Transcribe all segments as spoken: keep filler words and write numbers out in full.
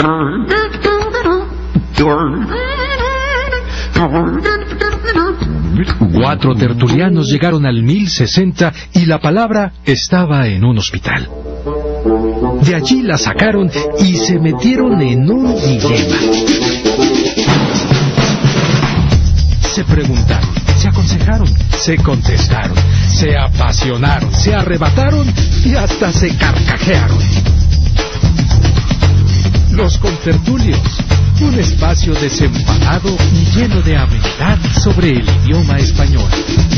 Cuatro tertulianos llegaron al mil sesenta y la palabra estaba en un hospital. De allí la sacaron y se metieron en un dilema. Se preguntaron, se aconsejaron, se contestaron, se apasionaron, se arrebataron y hasta se carcajearon. Los contertulios, un espacio desenfadado y lleno de amenidad sobre el idioma español.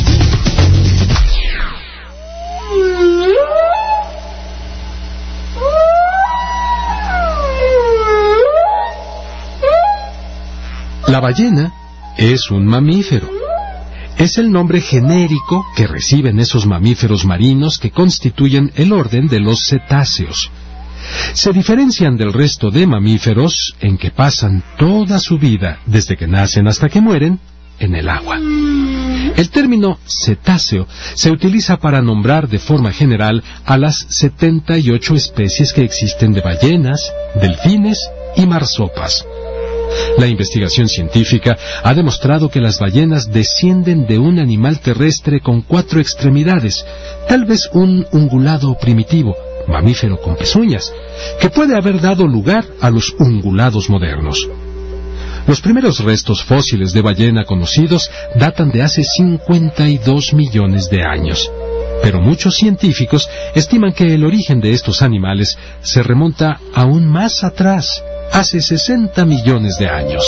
La ballena es un mamífero. Es el nombre genérico que reciben esos mamíferos marinos que constituyen el orden de los cetáceos. Se diferencian del resto de mamíferos en que pasan toda su vida, desde que nacen hasta que mueren, en el agua. El término cetáceo se utiliza para nombrar de forma general a las setenta y ocho especies que existen de ballenas, delfines y marsopas. La investigación científica ha demostrado que las ballenas descienden de un animal terrestre con cuatro extremidades, tal vez un ungulado primitivo, mamífero con pezuñas, que puede haber dado lugar a los ungulados modernos. Los primeros restos fósiles de ballena conocidos datan de hace cincuenta y dos millones de años, pero muchos científicos estiman que el origen de estos animales se remonta aún más atrás, hace sesenta millones de años.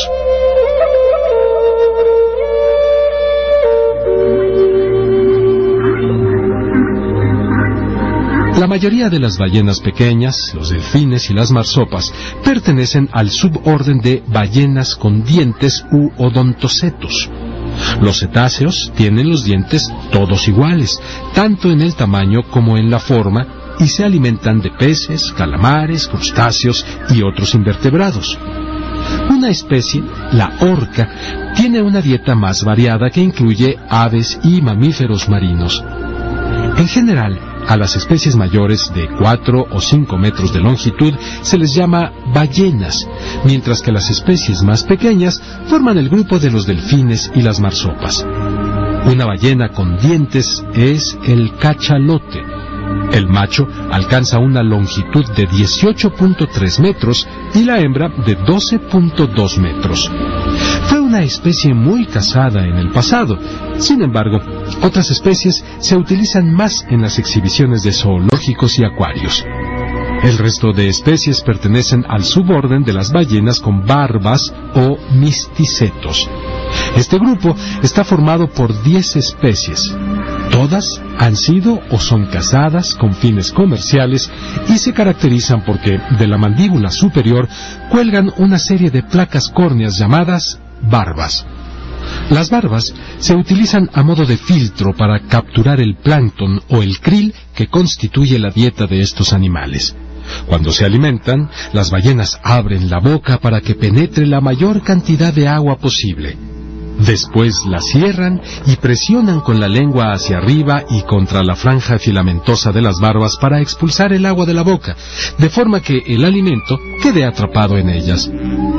La mayoría de las ballenas pequeñas, los delfines y las marsopas, pertenecen al suborden de ballenas con dientes u odontocetus. Los cetáceos tienen los dientes todos iguales, tanto en el tamaño como en la forma, y se alimentan de peces, calamares, crustáceos y otros invertebrados. Una especie, la orca, tiene una dieta más variada que incluye aves y mamíferos marinos. En general, a las especies mayores de cuatro o cinco metros de longitud se les llama ballenas, mientras que las especies más pequeñas forman el grupo de los delfines y las marsopas. Una ballena con dientes es el cachalote. El macho alcanza una longitud de dieciocho punto tres metros y la hembra de doce punto dos metros. Fue una especie muy cazada en el pasado. Sin embargo, otras especies se utilizan más en las exhibiciones de zoológicos y acuarios. El resto de especies pertenecen al suborden de las ballenas con barbas o misticetos. Este grupo está formado por diez especies. Todas han sido o son cazadas con fines comerciales y se caracterizan porque de la mandíbula superior cuelgan una serie de placas córneas llamadas barbas. Las barbas se utilizan a modo de filtro para capturar el plancton o el krill que constituye la dieta de estos animales. Cuando se alimentan, las ballenas abren la boca para que penetre la mayor cantidad de agua posible. Después la cierran y presionan con la lengua hacia arriba y contra la franja filamentosa de las barbas para expulsar el agua de la boca, de forma que el alimento quede atrapado en ellas.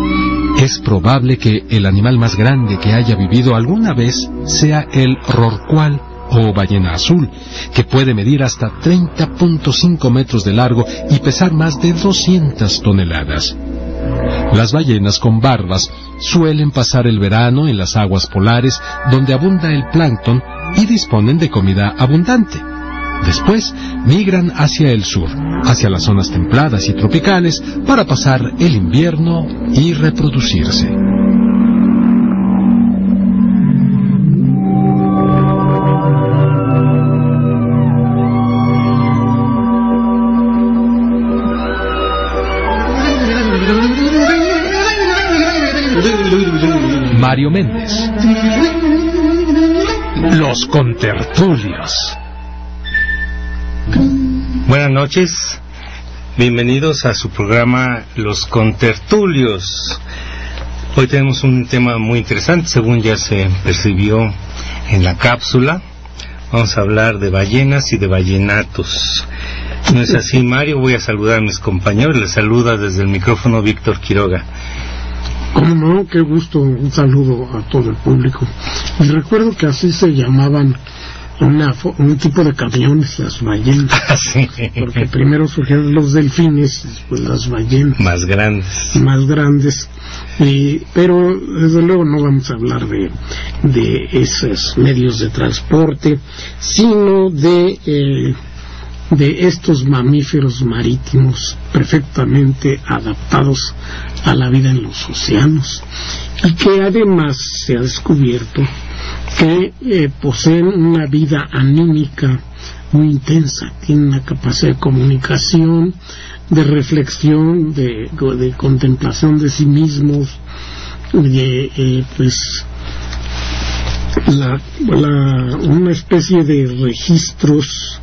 Es probable que el animal más grande que haya vivido alguna vez sea el rorcual o ballena azul, que puede medir hasta treinta punto cinco metros de largo y pesar más de doscientas toneladas. Las ballenas con barbas suelen pasar el verano en las aguas polares donde abunda el plancton y disponen de comida abundante. Después migran hacia el sur, hacia las zonas templadas y tropicales para pasar el invierno y reproducirse. Mario Méndez. Los contertulios. Buenas noches, bienvenidos a su programa Los Contertulios. Hoy tenemos un tema muy interesante, según ya se percibió en la cápsula. Vamos a hablar de ballenas y de ballenatos. No es así, Mario. Voy a saludar a mis compañeros. Les saluda desde el micrófono Víctor Quiroga. Cómo no, qué gusto, un saludo a todo el público. Y recuerdo que así se llamaban una, un tipo de camiones, las ballenas. Ah, sí. Porque primero surgieron los delfines, después las ballenas. Más grandes. Más grandes. Y, pero desde luego no vamos a hablar de, de esos medios de transporte, sino de... Eh, de estos mamíferos marítimos perfectamente adaptados a la vida en los océanos y que además se ha descubierto que eh, poseen una vida anímica muy intensa, tienen una capacidad de comunicación, de reflexión, de, de contemplación de sí mismos, de eh, pues la, la, una especie de registros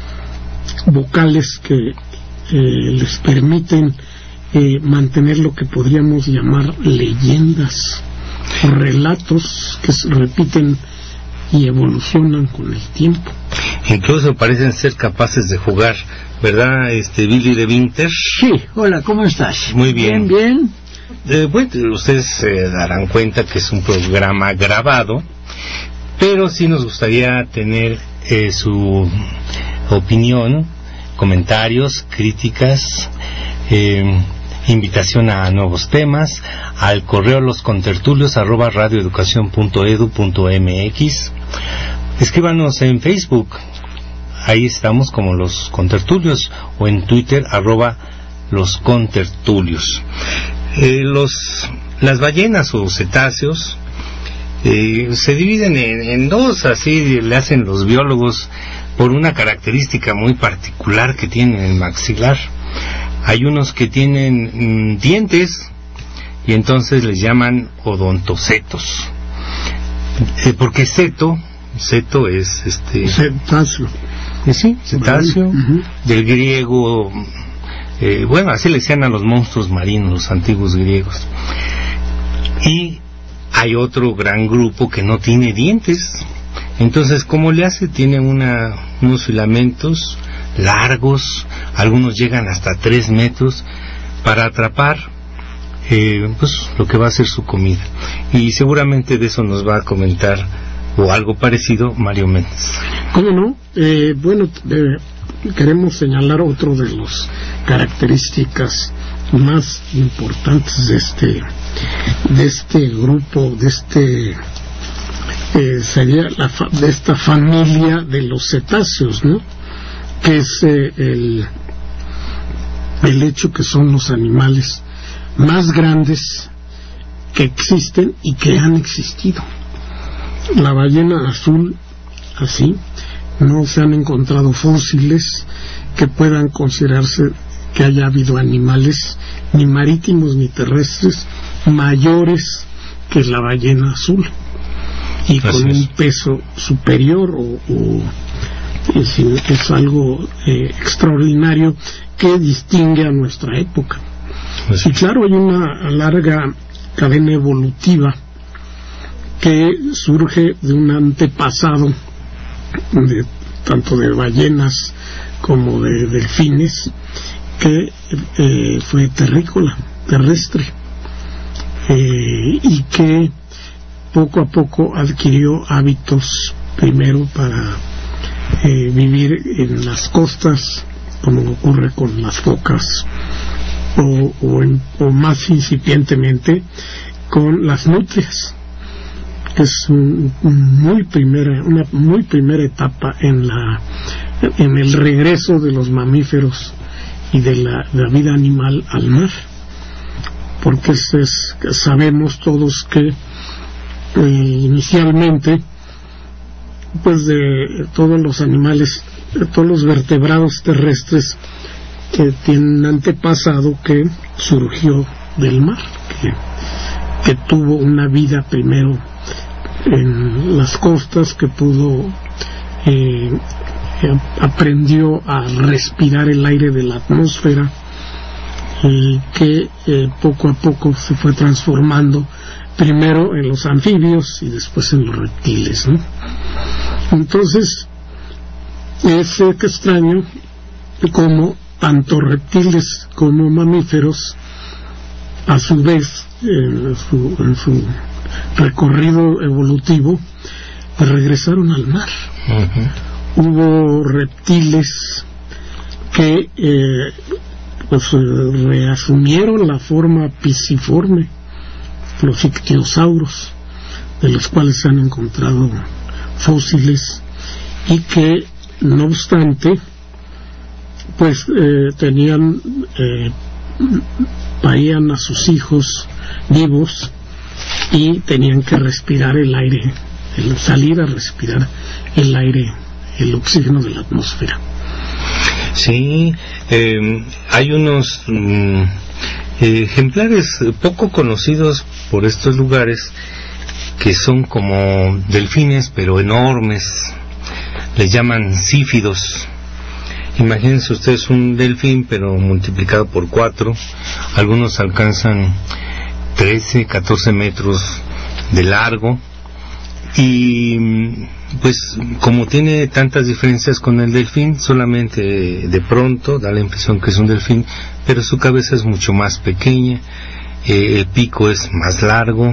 vocales que eh, les permiten eh, mantener lo que podríamos llamar leyendas o relatos que se repiten y evolucionan con el tiempo. Incluso parecen ser capaces de jugar, ¿verdad, este Billy de Winter? Sí, hola, ¿cómo estás? Muy bien. Bien, bien. Eh, bueno, ustedes se darán cuenta que es un programa grabado, pero sí nos gustaría tener eh, su opinión, comentarios, críticas, eh, invitación a nuevos temas, al correo loscontertulios arroba radioeducación punto edu punto mx. Escríbanos en Facebook, ahí estamos como Los Contertulios, o en Twitter arroba Los Contertulios. Eh, los, las ballenas o cetáceos eh, se dividen en, en dos, así le hacen los biólogos, por una característica muy particular que tienen el maxilar. Hay unos que tienen mmm, dientes y entonces les llaman odontocetos. Eh, porque ceto, ceto es este cetáceo. Eh, sí, cetáceo, uh-huh. Del griego, eh, bueno, así le decían a los monstruos marinos, los antiguos griegos. Y hay otro gran grupo que no tiene dientes. Entonces, ¿cómo le hace? Tiene una, unos filamentos largos, algunos llegan hasta tres metros, para atrapar eh, pues lo que va a ser su comida. Y seguramente de eso nos va a comentar, o algo parecido, Mario Méndez. ¿Cómo no? Eh, bueno, eh, queremos señalar otro de las características más importantes de este, de este grupo, de este... Eh, sería la fa de esta familia de los cetáceos, ¿no? Que es eh, el, el hecho que son los animales más grandes que existen y que han existido. La ballena azul, así, no se han encontrado fósiles que puedan considerarse que haya habido animales ni marítimos ni terrestres mayores que la ballena azul, y con Así un es. peso superior o, o es, es algo eh, extraordinario que distingue a nuestra época. Así. Y claro, hay una larga cadena evolutiva que surge de un antepasado de, tanto de ballenas como de delfines, que eh, fue terrícola, terrestre, eh, y que poco a poco adquirió hábitos, primero para eh, vivir en las costas, como ocurre con las focas, o, o, en, o más incipientemente con las nutrias, que es un, un muy primera, una muy primera etapa en la en el regreso de los mamíferos y de la, de la vida animal al mar, porque es, es, sabemos todos que Eh, inicialmente, pues de todos los animales, de todos los vertebrados terrestres, que tienen un antepasado que surgió del mar, que, que tuvo una vida primero en las costas, que pudo eh, eh, aprendió a respirar el aire de la atmósfera, y que eh, poco a poco se fue transformando primero en los anfibios y después en los reptiles, ¿no? Entonces es eh, que extraño como tanto reptiles como mamíferos, a su vez, en su, en su recorrido evolutivo, regresaron al mar. Uh-huh. Hubo reptiles que eh, pues, reasumieron la forma pisciforme, los ictiosauros, de los cuales se han encontrado fósiles, y que, no obstante, pues eh, tenían, eh, parían a sus hijos vivos y tenían que respirar el aire, el salir a respirar el aire, el oxígeno de la atmósfera. Sí, eh, hay unos mm, ejemplares poco conocidos por estos lugares que son como delfines, pero enormes. Les llaman sífidos. Imagínense ustedes un delfín, pero multiplicado por cuatro. Algunos alcanzan trece, catorce metros de largo. Y pues como tiene tantas diferencias con el delfín, solamente de pronto da la impresión que es un delfín, pero su cabeza es mucho más pequeña, eh, el pico es más largo,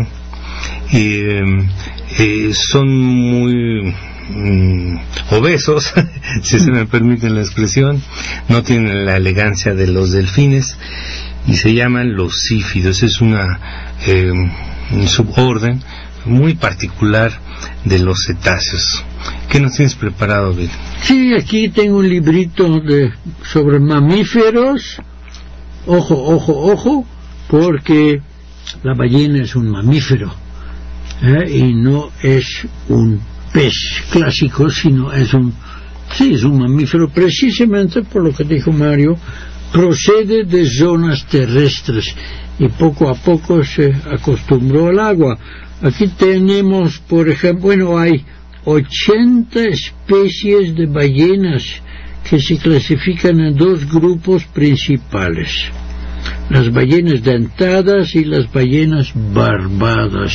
eh, eh, son muy mm, obesos, si se me permite la expresión, no tienen la elegancia de los delfines y se llaman los sífidos. Es una eh, un suborden muy particular de los cetáceos. ¿Qué nos tienes preparado, Bill? Sí, aquí tengo un librito de sobre mamíferos. Ojo, ojo, ojo, porque la ballena es un mamífero, ¿eh? Y no es un pez clásico, sino es un, sí, es un mamífero, precisamente por lo que dijo Mario, procede de zonas terrestres y poco a poco se acostumbró al agua. Aquí tenemos, por ejemplo, bueno, hay ochenta especies de ballenas que se clasifican en dos grupos principales: las ballenas dentadas y las ballenas barbadas.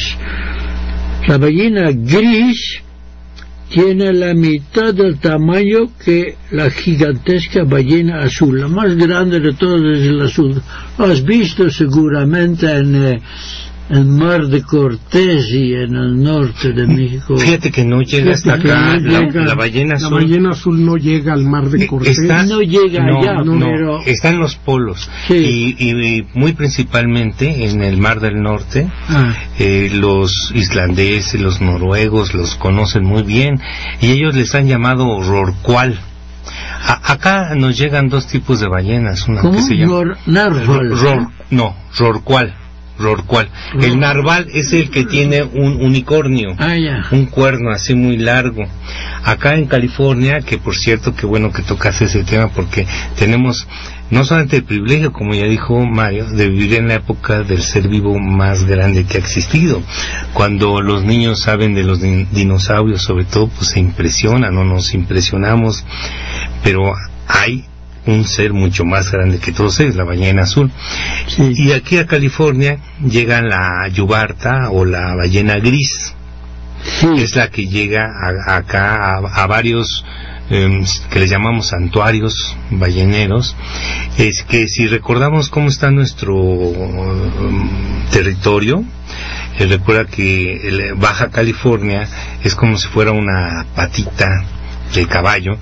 La ballena gris tiene la mitad del tamaño que la gigantesca ballena azul. La más grande de todas es el azul. Lo has visto seguramente en eh, el Mar de Cortés y en el norte de México. Fíjate que no llega hasta acá, no la, llega, la ballena azul. La ballena azul no llega al Mar de Cortés. Está, no llega no, allá, no, pero... está en los polos. Sí. Y, y muy principalmente en el Mar del Norte. Ah. Eh, los islandeses, los noruegos los conocen muy bien y ellos les han llamado rorcual. A, acá nos llegan dos tipos de ballenas, una ¿Cómo? que se llama Ror, narval. Ror, no, rorcual. Rorcual. Ror. El narval es el que tiene un unicornio, ah, ya. un cuerno así muy largo. Acá en California, que por cierto, qué bueno que tocas ese tema, porque tenemos no solamente el privilegio, como ya dijo Mario, de vivir en la época del ser vivo más grande que ha existido. Cuando los niños saben de los din- dinosaurios, sobre todo, pues se impresionan o nos impresionamos, pero hay un ser mucho más grande que todos ellos, la ballena azul. Sí. Y aquí a California llega la yubarta o la ballena gris, Sí. que es la que llega a, acá a, a varios eh, que les llamamos santuarios balleneros. Es que si recordamos cómo está nuestro um, territorio, eh, recuerda que el Baja California es como si fuera una patita de caballo,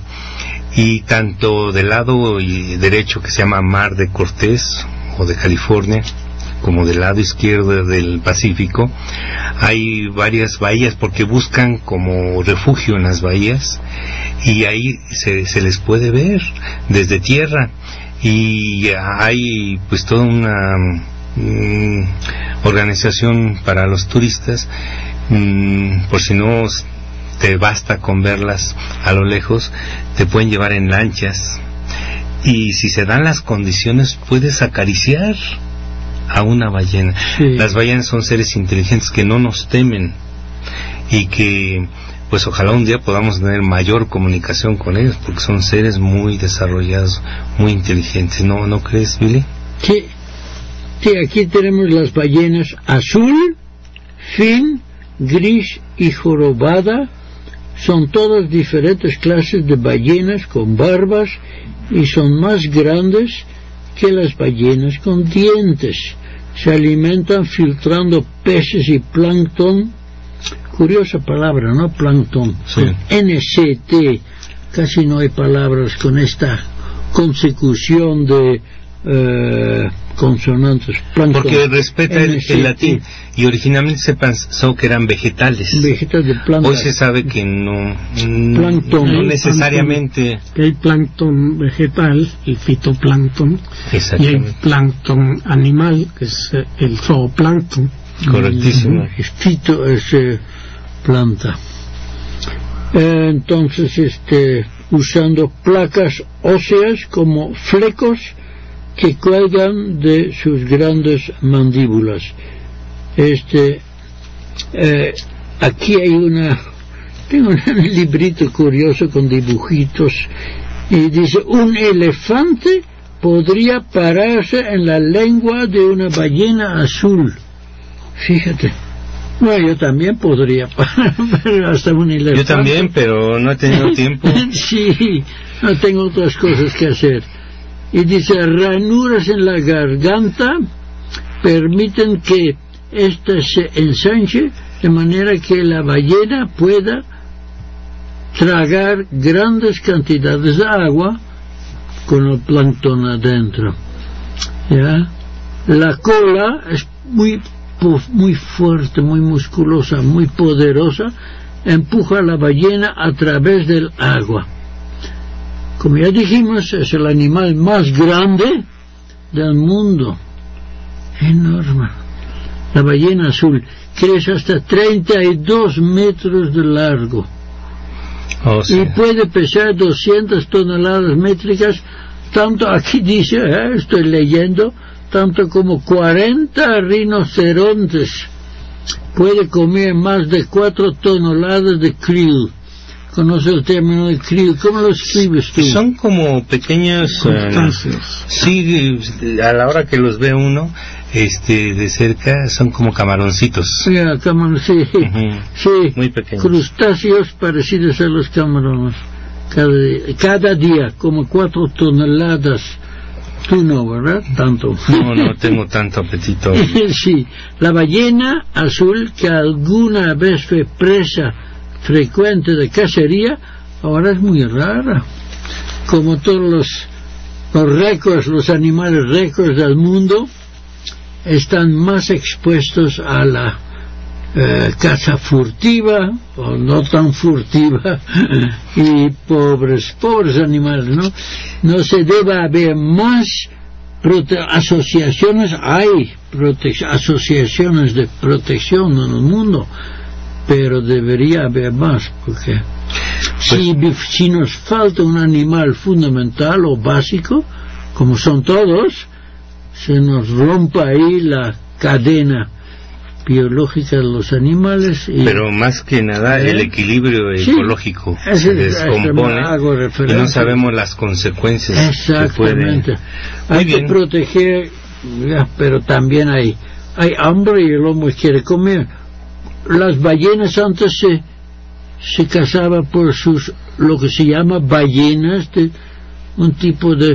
y tanto del lado derecho, que se llama Mar de Cortés o de California, como del lado izquierdo del Pacífico, hay varias bahías, porque buscan como refugio en las bahías, y ahí se, se les puede ver desde tierra, y hay pues toda una mm, organización para los turistas, mm, por si no te basta con verlas a lo lejos, te pueden llevar en lanchas, y si se dan las condiciones puedes acariciar a una ballena. Sí. Las ballenas son seres inteligentes que no nos temen, y que pues ojalá un día podamos tener mayor comunicación con ellos, porque son seres muy desarrollados, muy inteligentes. ¿No, no crees, Billy? Sí. Sí, aquí tenemos las ballenas azul, fin, gris y jorobada. son todas diferentes clases de ballenas con barbas y son más grandes que las ballenas con dientes. Se alimentan filtrando peces y plancton. Curiosa palabra, ¿no? Plancton. Sí. Con N C T. Casi no hay palabras con esta consecución de eh, consonantes. Plancton. Porque respeta el, el latín y originalmente se pensó que eran vegetales. Vegetales de planta. Hoy se sabe que no, Plancton. no necesariamente. Que hay plancton vegetal, el fitoplancton, y hay plancton animal, que es eh, el zooplancton. Correctísimo. Es fito, es eh, planta. Eh, entonces, este, usando placas óseas como flecos que cuelgan de sus grandes mandíbulas. Este, eh, aquí hay una, tengo un librito curioso con dibujitos y dice: un elefante podría pararse en la lengua de una ballena azul. Fíjate. Bueno, yo también podría parar, pero hasta un elefante. Yo también, pero no he tenido tiempo. Sí, no tengo otras cosas que hacer. Y dice: ranuras en la garganta permiten que ésta se ensanche de manera que la ballena pueda tragar grandes cantidades de agua con el plancton adentro. ¿Ya? La cola es muy muy fuerte, muy musculosa, muy poderosa, empuja a la ballena a través del agua. Como ya dijimos, es el animal más grande del mundo. Enorme. La ballena azul crece hasta treinta y dos metros de largo. Oh, sí. Y puede pesar doscientas toneladas métricas, tanto, aquí dice, eh, estoy leyendo, tanto como cuarenta rinocerontes. Puede comer más de cuatro toneladas de krill. ¿Conoce el término de krill? ¿Cómo lo escribes tú? Son como pequeños crustáceos. Uh, sí, a la hora que los ve uno este de cerca son como camaroncitos. Sí, camar sí, uh-huh. sí, muy pequeños. Crustáceos parecidos a los camarones. Cada día, cada día como cuatro toneladas. Tú no, ¿verdad? Tanto. No, no tengo tanto apetito. Sí, la ballena azul, que alguna vez fue presa frecuente de cacería, ahora es muy rara. Como todos los, los récords, los animales récords del mundo, están más expuestos a la eh, caza furtiva, o no tan furtiva, y pobres, pobres animales, ¿no? No se debe haber más prote- asociaciones, hay prote- asociaciones de protección en el mundo, pero debería haber más, porque si, si nos falta un animal fundamental o básico, como son todos, se nos rompe ahí la cadena biológica de los animales. Y, pero más que nada ¿eh? El equilibrio sí, ecológico se descompone y no sabemos las consecuencias. Exactamente. Que puede... Hay que proteger, ya, pero también hay, hay hambre y el hombre quiere comer. Las ballenas antes se, se cazaban por sus, lo que se llama ballenas, de un tipo de,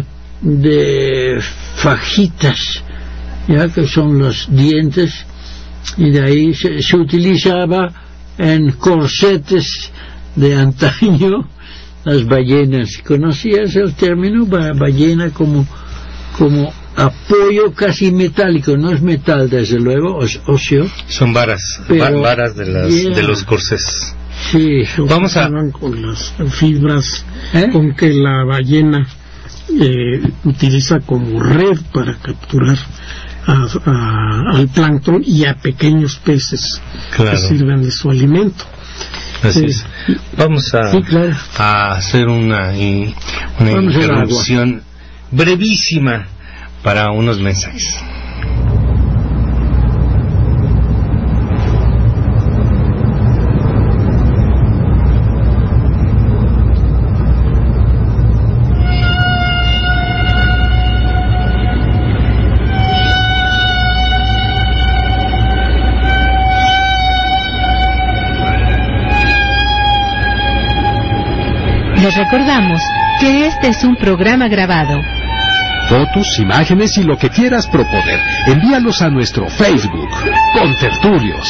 de fajitas, ya que son los dientes, y de ahí se, se utilizaba en corsetes de antaño las ballenas. ¿Conocías el término ballena como, como apoyo casi metálico? No es metal, desde luego, es óseo. Son varas, pero, varas de, las, yeah. de los corsés. Sí. Vamos a... con las fibras ¿Eh? con que la ballena eh, utiliza como red para capturar A, a, al plancton y a pequeños peces, claro, que sirven de su alimento. Así es. Vamos a, sí, claro, a hacer una, una interrupción brevísima para unos mensajes. Les recordamos que este es un programa grabado. Fotos, imágenes y lo que quieras proponer, envíalos a nuestro Facebook, Contertulios.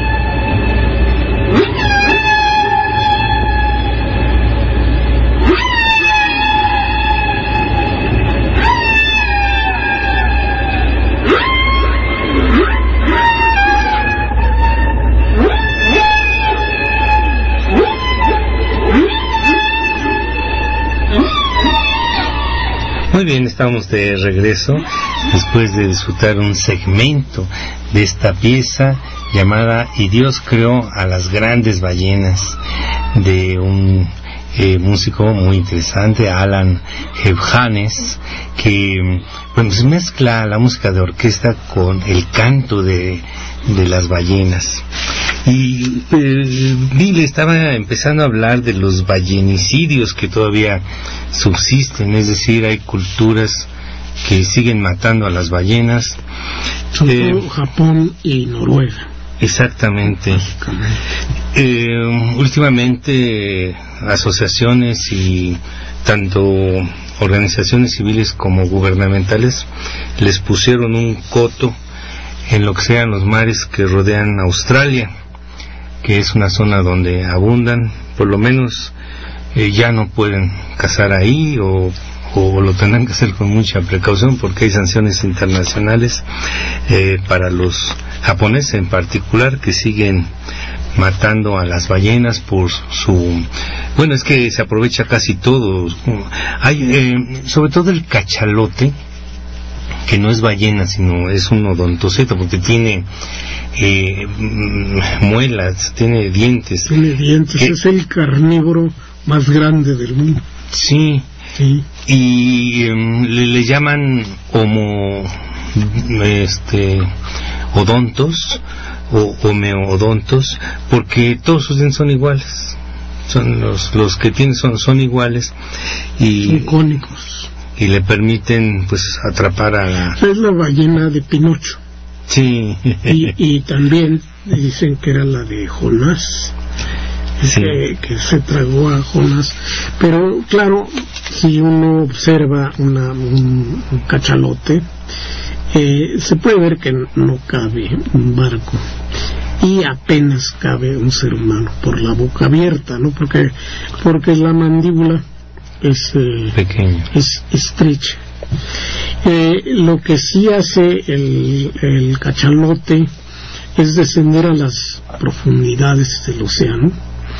Muy bien, estamos de regreso después de disfrutar un segmento de esta pieza llamada Y Dios creó a las grandes ballenas, de un eh, músico muy interesante, Alan Johannes, que pues, mezcla la música de orquesta con el canto de, de las ballenas. Y eh, Bill estaba empezando a hablar de los ballenicidios que todavía subsisten, es decir, hay culturas que siguen matando a las ballenas. Sobre todo eh, Japón y Noruega. Exactamente. Eh, últimamente asociaciones y tanto organizaciones civiles como gubernamentales les pusieron un coto en lo que sean los mares que rodean Australia, que es una zona donde abundan, por lo menos eh, ya no pueden cazar ahí o, o lo tendrán que hacer con mucha precaución porque hay sanciones internacionales eh, para los japoneses en particular, que siguen matando a las ballenas por su... Bueno, es que se aprovecha casi todo. Hay, eh, sobre todo el cachalote, que no es ballena, sino es un odontoceto, porque tiene eh, muelas, tiene dientes. Tiene dientes, que... es el carnívoro más grande del mundo. Sí, sí. Y um, le, le llaman homo... este... odontos o homeodontos porque todos sus dientes son iguales, son los los que tienen son son iguales y son cónicos y le permiten pues atrapar a la... Es la ballena de Pinocho. Sí. y, y también dicen que era la de Jonás, sí. que, que se tragó a Jonás, pero claro, si uno observa una, un, un cachalote, Eh, se puede ver que no cabe un barco y apenas cabe un ser humano por la boca abierta, ¿no? Porque porque la mandíbula es eh, pequeña, es estrecha. Eh, lo que sí hace el, el cachalote es descender a las profundidades del océano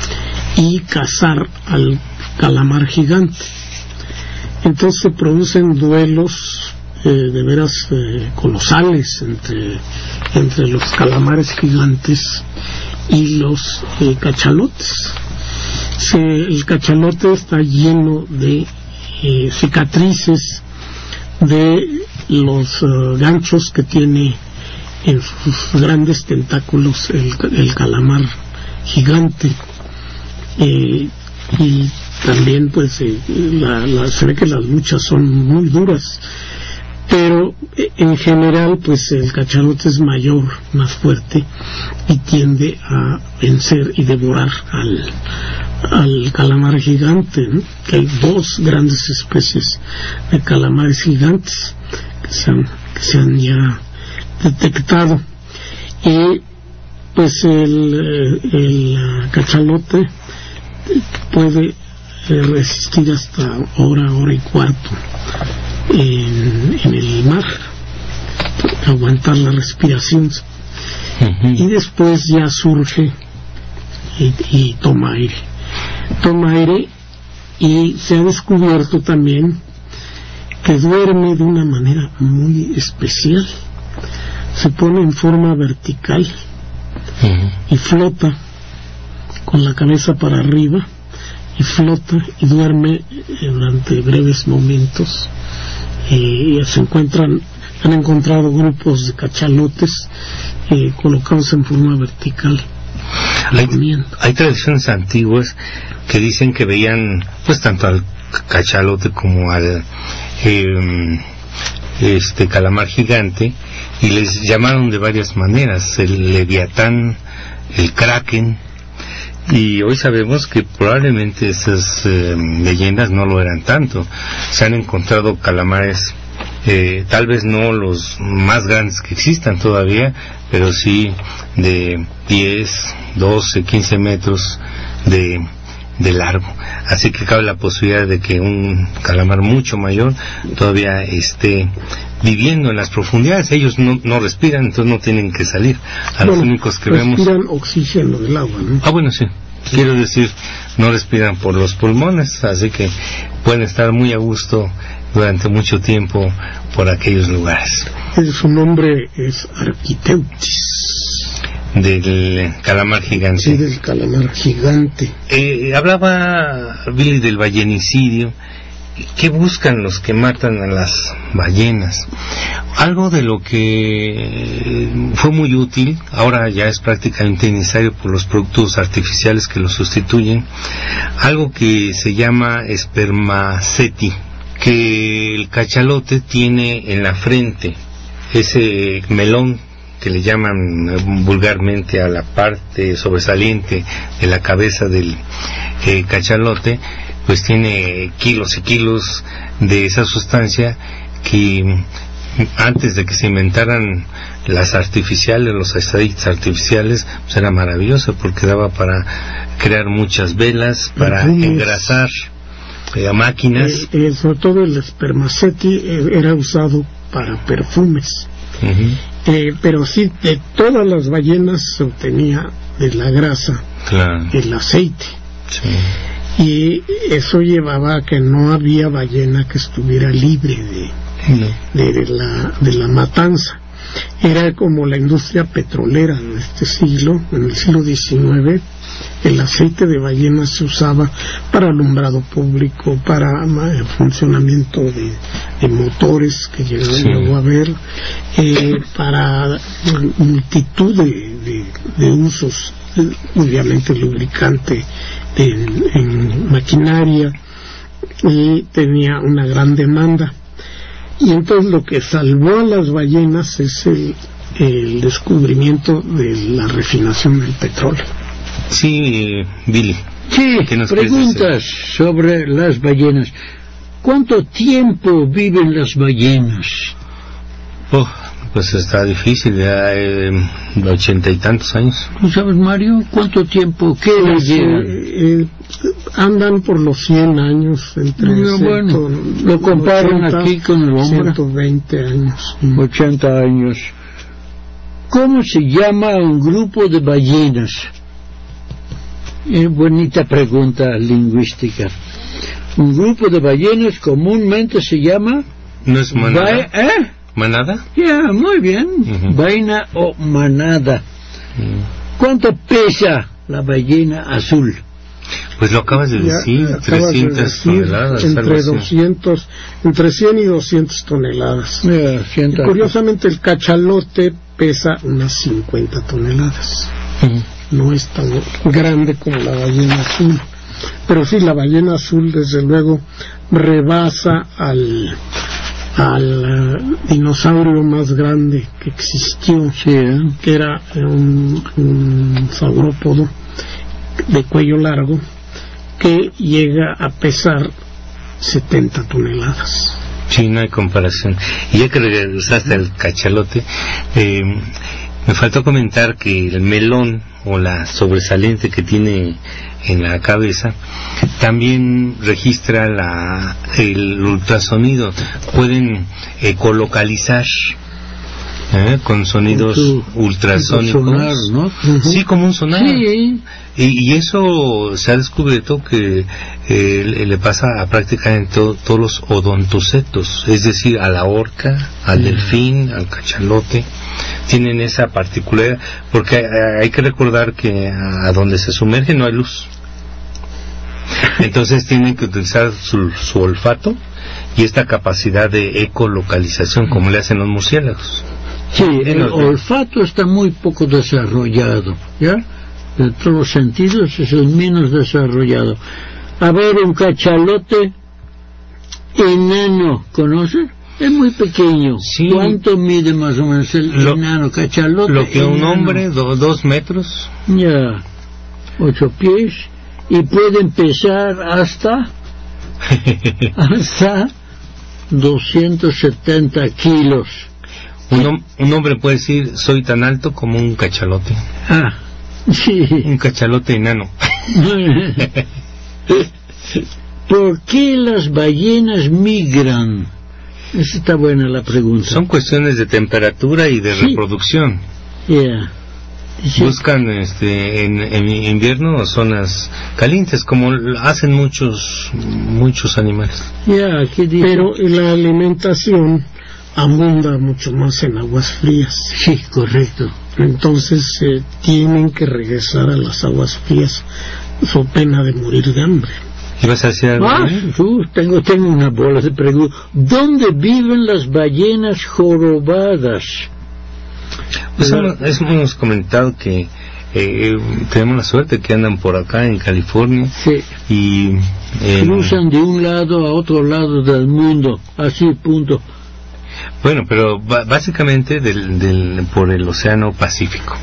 y cazar al calamar gigante. Entonces se producen duelos Eh, de veras eh, colosales entre entre los calamares gigantes y los eh, cachalotes. Se, el cachalote está lleno de eh, cicatrices de los uh, ganchos que tiene en sus grandes tentáculos el, el calamar gigante, eh, y también pues eh, la, la, se ve que las luchas son muy duras. Pero en general pues el cachalote es mayor, más fuerte y tiende a vencer y devorar al, al calamar gigante, ¿no? Que hay dos grandes especies de calamares gigantes que se han, que se han ya detectado. Y pues el, el cachalote puede resistir hasta hora, hora y cuarto En, en el mar, aguantar la respiración. Uh-huh. Y después ya surge y, y toma aire toma aire y se ha descubierto también que duerme de una manera muy especial. Se pone en forma vertical, uh-huh, y flota con la cabeza para arriba y flota y duerme durante breves momentos. Eh, se encuentran, han encontrado grupos de cachalotes eh, colocados en forma vertical. Hay, hay tradiciones antiguas que dicen que veían pues tanto al cachalote como al eh, este calamar gigante y les llamaron de varias maneras: el leviatán, el kraken. Y hoy sabemos que probablemente esas eh, leyendas no lo eran tanto. Se han encontrado calamares, eh, tal vez no los más grandes que existan todavía, pero sí de diez, doce, quince metros de, de largo. Así que cabe la posibilidad de que un calamar mucho mayor todavía esté viviendo en las profundidades. Ellos no, no respiran, entonces no tienen que salir. A bueno, los únicos que vemos... respiran oxígeno del agua, ¿no? Ah, bueno, sí. Quiero decir, no respiran por los pulmones, así que pueden estar muy a gusto durante mucho tiempo por aquellos lugares. Su nombre es Arquiteutis. Del calamar gigante. Sí, del calamar gigante. Eh, hablaba Billy del ballenicidio. ¿Qué buscan los que matan a las ballenas? Algo de lo que fue muy útil, ahora ya es prácticamente innecesario por los productos artificiales que lo sustituyen, algo que se llama spermaceti, que el cachalote tiene en la frente, ese melón que le llaman vulgarmente a la parte sobresaliente de la cabeza del eh, cachalote, pues tiene kilos y kilos de esa sustancia que antes de que se inventaran las artificiales, los aceites artificiales, pues era maravilloso porque daba para crear muchas velas, para Perfumes. engrasar eh, máquinas. Eh, eh, sobre todo el spermaceti eh, era usado para perfumes. Uh-huh. Eh, pero sí, de todas las ballenas se obtenía de la grasa, Claro. el aceite. Sí. Y eso llevaba a que no había ballena que estuviera libre de, No. de, de la, de la matanza. Era como la industria petrolera de este siglo. En el siglo diecinueve el aceite de ballena se usaba para alumbrado público, para el funcionamiento de, de motores que llegaron Sí. luego a ver, eh, para multitud de, de, de usos, obviamente lubricante en, en maquinaria, y tenía una gran demanda. Y entonces lo que salvó a las ballenas es el, el descubrimiento de la refinación del petróleo. Sí, Billy. Sí, ¿Qué nos quieres preguntas sobre las ballenas. ¿Cuánto tiempo viven las ballenas? Oh, pues está difícil, ya eh, ochenta y tantos años. ¿Tú sabes, Mario? ¿Cuánto tiempo? ¿Qué le Pues, llevan? eh, eh, andan por los cien años, entre No, bueno, ciento lo comparan ochenta, aquí con el hombre. ciento veinte años. ochenta años. ¿Cómo se llama un grupo de ballenas? Eh, bonita pregunta lingüística. Un grupo de ballenas comúnmente se llama... ¿No es manada? Ba- ¿Eh? ¿Manada? Ya, muy bien. Ujú. Vaina o manada. ¿Cuánto pesa la ballena azul? Pues lo acabas de Ya, decir, acabas de trescientas decir, toneladas. algo entre así. doscientos, entre cien y doscientas toneladas. Ya, siento- Y curiosamente el cachalote pesa unas cincuenta toneladas. Ujú. No es tan grande como la ballena azul, pero sí, la ballena azul desde luego rebasa al al eh, dinosaurio más grande que existió, Sí, ¿eh? que era un, un saurópodo de cuello largo que llega a pesar setenta toneladas. Sí, no hay comparación. Y ya que regresaste al cachalote, eh, me faltó comentar que el melón o la sobresaliente que tiene en la cabeza también registra la, el ultrasonido. Pueden ecolocalizar ¿eh? con sonidos Con tu- ultrasónicos. sonar, ¿no? Sí, como un sonar. Sí. Y, y eso se ha descubierto que eh, le, le pasa a prácticamente to- todos los odontocetos, es decir, a la orca, al delfín, al cachalote, tienen esa particularidad, porque eh, hay que recordar que a, a donde se sumerge no hay luz. Entonces tienen que utilizar su, su olfato y esta capacidad de ecolocalización, como le hacen los murciélagos. Sí, el los- olfato está muy poco desarrollado, ¿ya? De todos los sentidos es el menos desarrollado. A ver, un cachalote enano, ¿conoce? Es muy pequeño. Sí. ¿Cuánto mide más o menos el Lo- enano cachalote? Lo que un enano? hombre, do- dos metros. Ya. ocho pies, y pueden pesar hasta hasta doscientos setenta kilos. Un, un hombre puede decir, soy tan alto como un cachalote. Ah, sí. Un cachalote enano. ¿Por qué las ballenas migran? Esa está buena la pregunta. Son cuestiones de temperatura y de sí. reproducción. Yeah. Sí. Buscan este, en, en invierno zonas calientes, como hacen muchos muchos animales. Yeah, ¿qué dice? Pero la alimentación abunda mucho más en aguas frías. Sí, correcto. Entonces eh, tienen que regresar a las aguas frías, so pena de morir de hambre. ¿Ibas a decir algo? Ah, tú, tengo, tengo una bola de preguntas. ¿Dónde viven las ballenas jorobadas? Pues hemos, hemos comentado que eh, tenemos la suerte que andan por acá en California. Sí. Y eh, cruzan de un lado a otro lado del mundo, así, punto. Bueno, pero básicamente del, del, por el Océano Pacífico.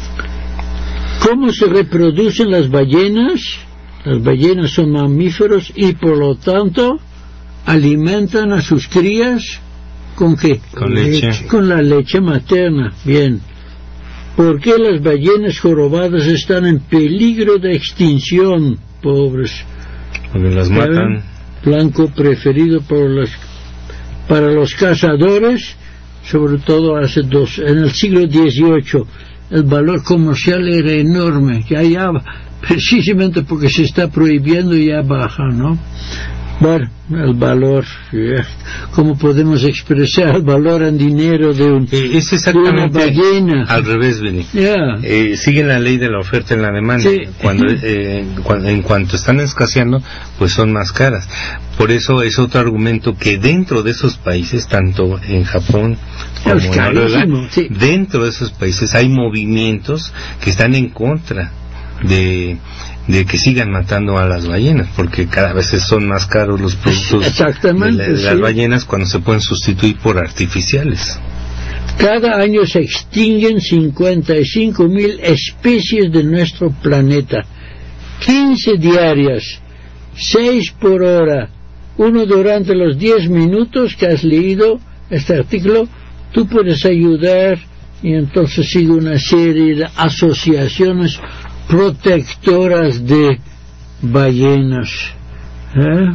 ¿Cómo se reproducen las ballenas? Las ballenas son mamíferos y por lo tanto alimentan a sus crías ¿con qué? Con leche. Con la leche materna. Bien. ¿Por qué las ballenas jorobadas están en peligro de extinción, pobres? Porque las matan. Blanco preferido por las, para los cazadores, sobre todo hace dos, en el siglo dieciocho. El valor comercial era enorme, ya ya precisamente porque se está prohibiendo ya baja, ¿no? Bueno, el valor, yeah. ¿Cómo podemos expresar el valor en dinero de, un, eh, es exactamente de una ballena? Al revés, Benny. Yeah. Eh, sigue la ley de la oferta y la demanda. Sí. Cuando, eh, cuando, en cuanto están escaseando, pues son más caras. Por eso es otro argumento que dentro de esos países, tanto en Japón como en Noruega, sí. dentro de esos países hay movimientos que están en contra de de que sigan matando a las ballenas, porque cada vez son más caros los productos Exactamente, de, la, de las sí. ballenas cuando se pueden sustituir por artificiales. Cada año se extinguen cincuenta y cinco mil especies de nuestro planeta, quince diarias, seis por hora, uno durante los diez minutos que has leído este artículo. Tú puedes ayudar y entonces sigue una serie de asociaciones protectoras de ballenas. ¿Eh?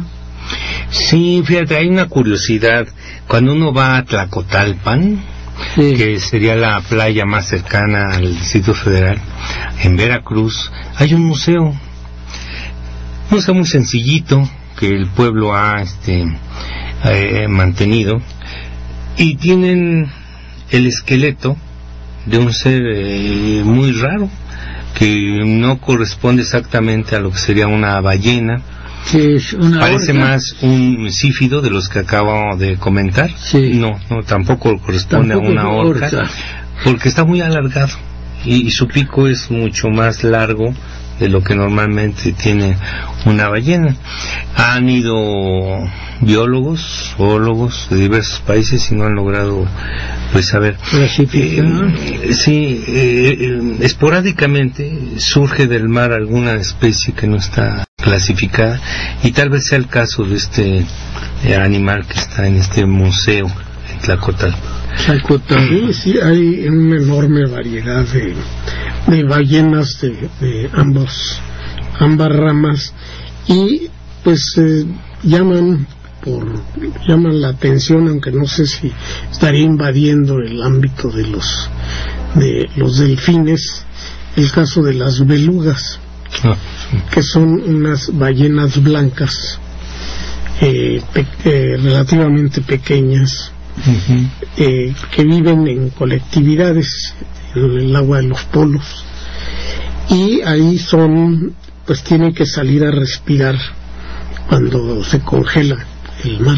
Sí, fíjate, hay una curiosidad. Cuando uno va a Tlacotalpan, Sí. que sería la playa más cercana al Distrito Federal, en Veracruz, hay un museo. Un museo muy sencillito que el pueblo ha este, eh, mantenido, y tienen el esqueleto de un ser eh, muy raro, que no corresponde exactamente a lo que sería una ballena. Que es una Parece orca. más un sífido de los que acabo de comentar. Sí. No, no, tampoco corresponde Tampoco a una es orca, orca. porque está muy alargado y, y su pico es mucho más largo de lo que normalmente tiene una ballena. Han ido biólogos, zoólogos de diversos países y no han logrado pues saber. Clasificar. Eh, sí, eh, eh, esporádicamente surge del mar alguna especie que no está clasificada, y tal vez sea el caso de este eh, animal que está en este museo en Tlacotalpan. Sí, sí, hay una enorme variedad de, de ballenas de, de ambos, ambas ramas, y pues eh, llaman por llaman la atención, aunque no sé si estaría invadiendo el ámbito de los de los delfines, el caso de las belugas, Ah, que son unas ballenas blancas eh, pe eh, relativamente pequeñas, uh-huh. eh, que viven en colectividades en el agua de los polos, y ahí son, pues tienen que salir a respirar cuando se congela el mar,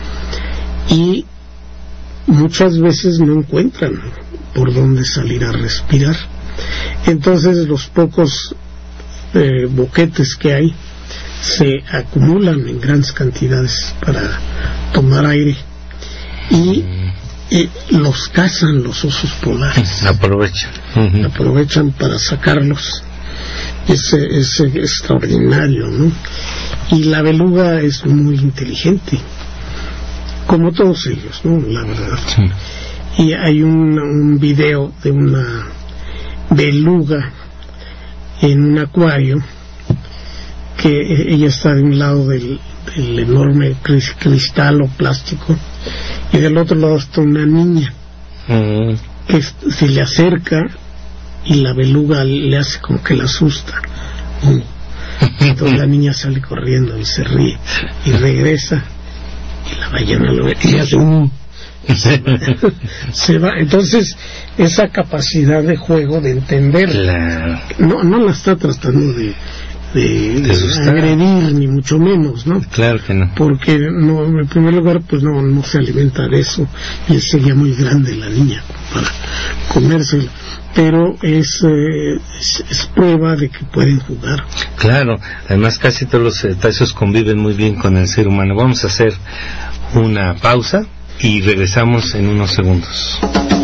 y muchas veces no encuentran por dónde salir a respirar. Entonces los pocos eh, boquetes que hay se acumulan en grandes cantidades para tomar aire, y, y los cazan los osos polares. Aprovechan. Uh-huh. Aprovechan para sacarlos es, es, es extraordinario, ¿no? Y la beluga es muy inteligente, como todos ellos, ¿no? La verdad. Sí. Y hay un, un video de una beluga en un acuario, que ella está de un lado del, del enorme cristal o plástico, y del otro lado está una niña mm. que se le acerca y la beluga le hace como que la asusta. Entonces la niña sale corriendo y se ríe y regresa, y la ballena lo ve y hace un se va, se va. Entonces esa capacidad de juego, de entender, claro. no no la está tratando de de, de agredir, ni mucho menos, ¿no? Claro que no. Porque no, en primer lugar, pues no no se alimenta de eso, y sería muy grande la niña para comérselo. Pero es, eh, es, es prueba de que pueden jugar. Claro, además casi todos los cetáceos conviven muy bien con el ser humano. Vamos a hacer una pausa y regresamos en unos segundos.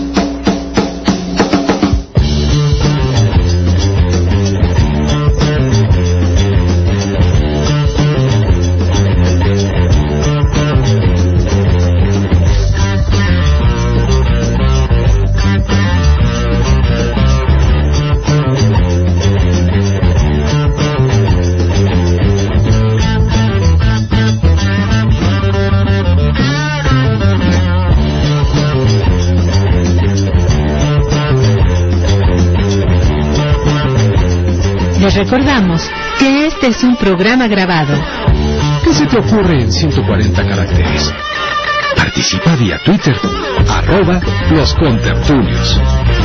Les recordamos que este es un programa grabado. ¿Qué se te ocurre en ciento cuarenta caracteres? Participa vía Twitter, arroba los contertulios.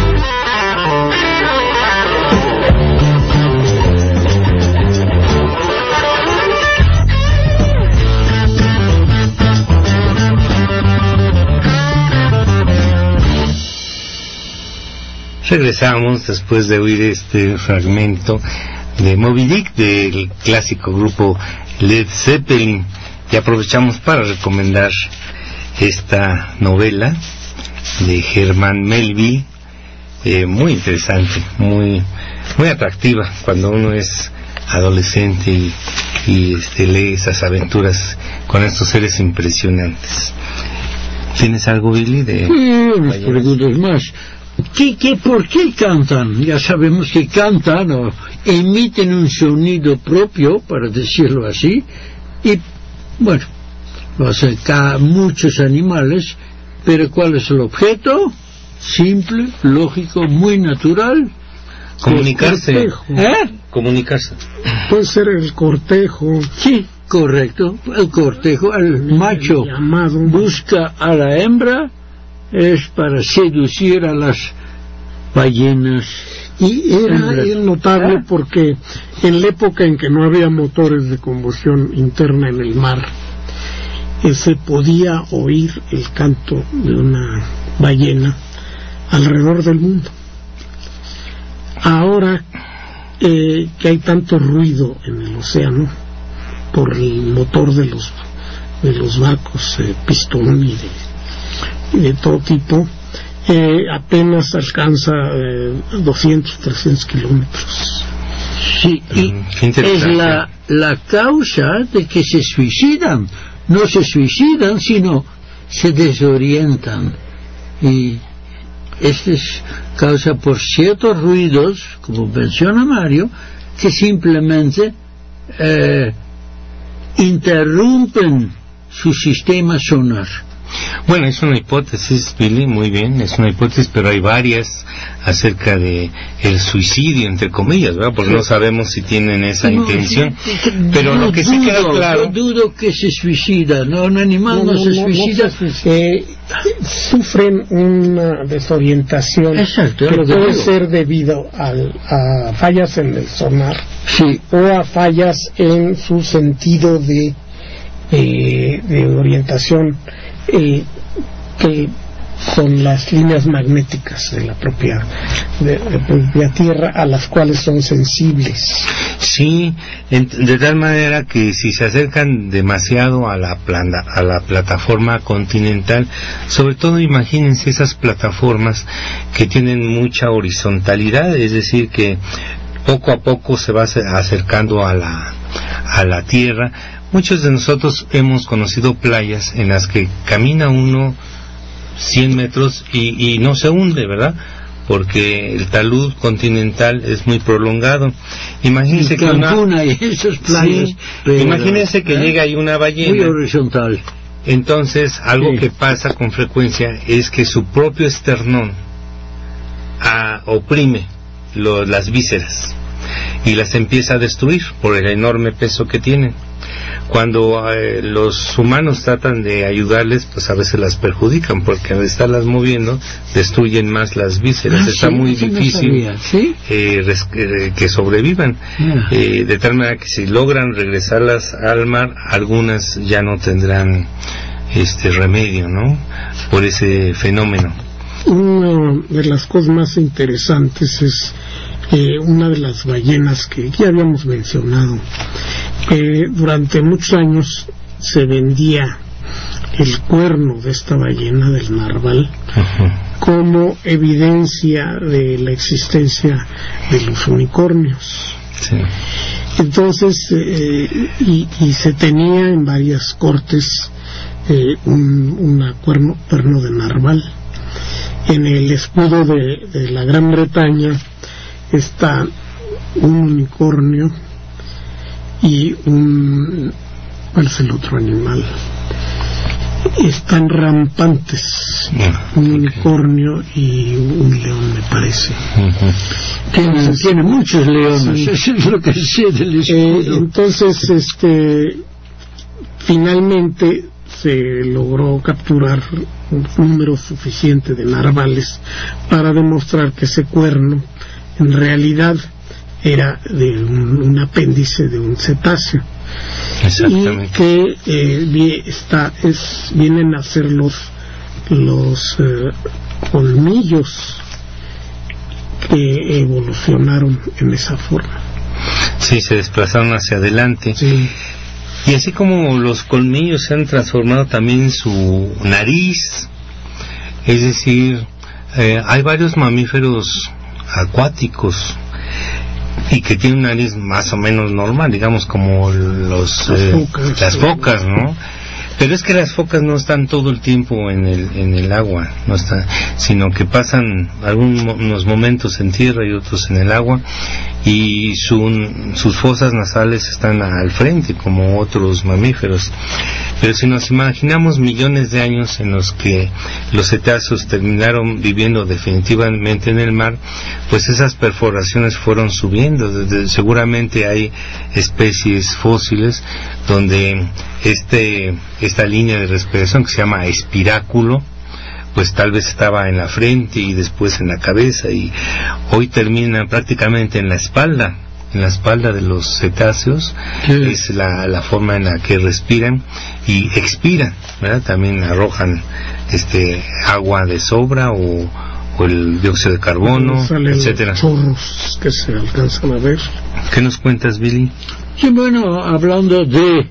Regresamos después de oír este fragmento de Moby Dick del clásico grupo Led Zeppelin, y aprovechamos para recomendar esta novela de Herman Melville, eh, muy interesante, muy muy atractiva cuando uno es adolescente y, y este, lee esas aventuras con estos seres impresionantes. ¿Tienes algo, Billy? De sí, unas preguntas más. ¿Qué, qué, ¿Por qué cantan? Ya sabemos que cantan o emiten un sonido propio, para decirlo así, y bueno, lo hacen muchos animales, pero ¿cuál es el objeto? Simple, lógico, muy natural. Comunicarse. ¿Eh? Comunicarse. Puede ser el cortejo. Sí, correcto, el cortejo. El macho llamado. Busca a la hembra, es para seducir a las ballenas. Y era, era notable porque en la época en que no había motores de combustión interna en el mar, eh, se podía oír el canto de una ballena alrededor del mundo. Ahora eh, que hay tanto ruido en el océano por el motor de los de los barcos, eh, pistón y de, y de todo tipo, eh, apenas alcanza eh, doscientos, trescientos kilómetros. Sí, y es la, la causa de que se suicidan. No se suicidan, sino se desorientan. Y esto es causa por ciertos ruidos, como menciona Mario, que simplemente eh, interrumpen su sistema sonar. Bueno, es una hipótesis, Billy, muy bien, es una hipótesis, pero hay varias acerca de el suicidio, entre comillas, ¿verdad? Porque sí, no sabemos si tienen esa no, intención, sí, pero no, lo que sí dudo, queda claro... Yo dudo que se suicida, ¿no? Un animal no, no, no se suicida. No, no, eh, sufren una desorientación. Exacto, que puede digo. ser debido al, a fallas en el sonar, sí, o a fallas en su sentido de, eh, de orientación, Eh, que con las líneas magnéticas de la propia de, de la propia Tierra, a las cuales son sensibles. Sí, en, de tal manera que si se acercan demasiado a la plana, a la plataforma continental, sobre todo imagínense esas plataformas que tienen mucha horizontalidad, es decir, que poco a poco se va acercando a la, a la tierra. Muchos de nosotros hemos conocido playas en las que camina uno cien metros y, y no se hunde, ¿verdad? Porque el talud continental es muy prolongado. Imagínense que una... y esas playas, sí, pero, imagínense que ¿eh? llega ahí una ballena muy horizontal. Entonces algo sí. que pasa con frecuencia es que su propio esternón a, oprime lo, las vísceras y las empieza a destruir por el enorme peso que tienen. Cuando eh, los humanos tratan de ayudarles, pues a veces las perjudican, porque al estarlas moviendo destruyen más las vísceras. Ah, Está sí, muy difícil no ¿Sí? eh, res, eh, que sobrevivan, yeah. eh, de tal manera que si logran regresarlas al mar, algunas ya no tendrán este remedio, ¿no? Por ese fenómeno. Una de las cosas más interesantes es eh, una de las ballenas que ya habíamos mencionado. Eh, durante muchos años se vendía el cuerno de esta ballena del narval uh-huh. como evidencia de la existencia de los unicornios. Sí. Entonces, eh, y, y se tenía en varias cortes eh, un una cuerno, cuerno de narval. En el escudo de, de la Gran Bretaña está un unicornio y un... ¿cuál es el otro animal? Están rampantes, uh, un okay. unicornio y un león, me parece. Uh-huh. Tiene, entonces, tiene muchos leones, sí. Eso es lo que sé del escudo. Eh, entonces, este, finalmente se logró capturar un número suficiente de narvales para demostrar que ese cuerno en realidad era de un, un apéndice de un cetáceo y que eh, está, es, vienen a ser los los eh, colmillos que evolucionaron en esa forma. Sí, se desplazaron hacia adelante. Sí. Y así como los colmillos se han transformado también su nariz, es decir, eh, hay varios mamíferos acuáticos y que tienen una nariz más o menos normal, digamos como los las, eh, focas, las sí. focas, ¿no? Pero es que las focas no están todo el tiempo en el en el agua, no está, sino que pasan algunos momentos en tierra y otros en el agua, y su, sus fosas nasales están al frente como otros mamíferos. Pero si nos imaginamos millones de años en los que los cetáceos terminaron viviendo definitivamente en el mar, pues esas perforaciones fueron subiendo. Desde, seguramente hay especies fósiles donde este esta línea de respiración que se llama espiráculo, pues tal vez estaba en la frente y después en la cabeza, y hoy termina prácticamente en la espalda, en la espalda de los cetáceos. Sí. Es la, la forma en la que respiran y expiran, ¿verdad? También arrojan este agua de sobra o, o el dióxido de carbono, etcétera. Chorros que se alcanzan a ver. ¿Qué nos cuentas, Billy? Sí, bueno, hablando de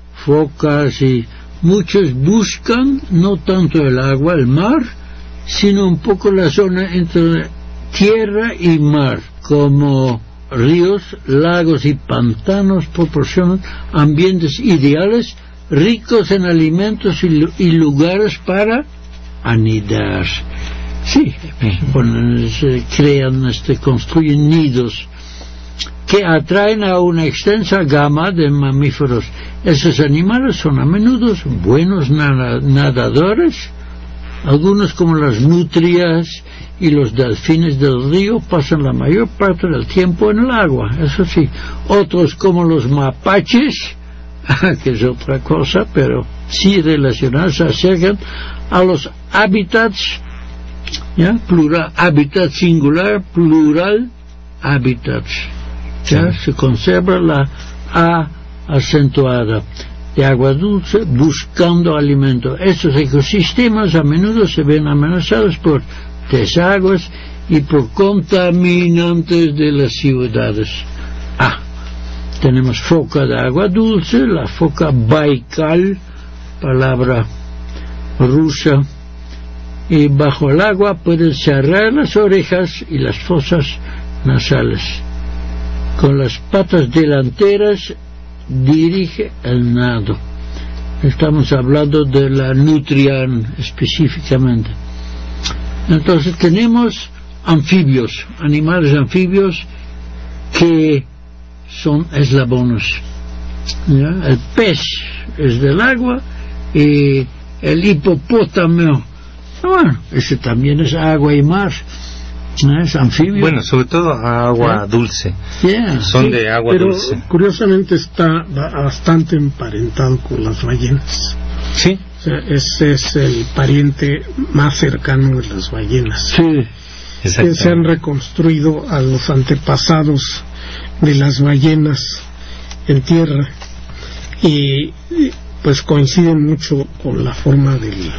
focas, y muchos buscan no tanto el agua, el mar, sino un poco la zona entre tierra y mar, como ríos, lagos y pantanos proporcionan ambientes ideales, ricos en alimentos y, y lugares para anidar. Sí, ponen, se crean, este, construyen nidos que atraen a una extensa gama de mamíferos. Esos animales son a menudo buenos nadadores. Algunos, como las nutrias y los delfines del río, pasan la mayor parte del tiempo en el agua, eso sí. Otros, como los mapaches, que es otra cosa, pero sí relacionados, se acercan a los hábitats, ¿ya? Plural, hábitat singular, plural, hábitats. Ya se conserva la A acentuada de agua dulce buscando alimento. Estos ecosistemas a menudo se ven amenazados por desagües y por contaminantes de las ciudades. Ah, tenemos foca de agua dulce, la foca Baikal, palabra rusa, y bajo el agua pueden cerrar las orejas y las fosas nasales. con las patas delanteras dirige el nado. Estamos hablando de la nutria específicamente. Entonces tenemos anfibios, animales anfibios que son eslabones, ¿ya? El pez es del agua y el hipopótamo, bueno, ese también es agua y mar, ¿no? Es anfibio. Bueno, sobre todo agua ¿Eh? dulce. Yeah. Son Sí, de agua pero dulce. curiosamente está bastante emparentado con las ballenas. Sí. O sea, ese es el pariente más cercano de las ballenas. Sí. Que se han Exactamente. reconstruido a los antepasados de las ballenas en tierra y pues coinciden mucho con la forma del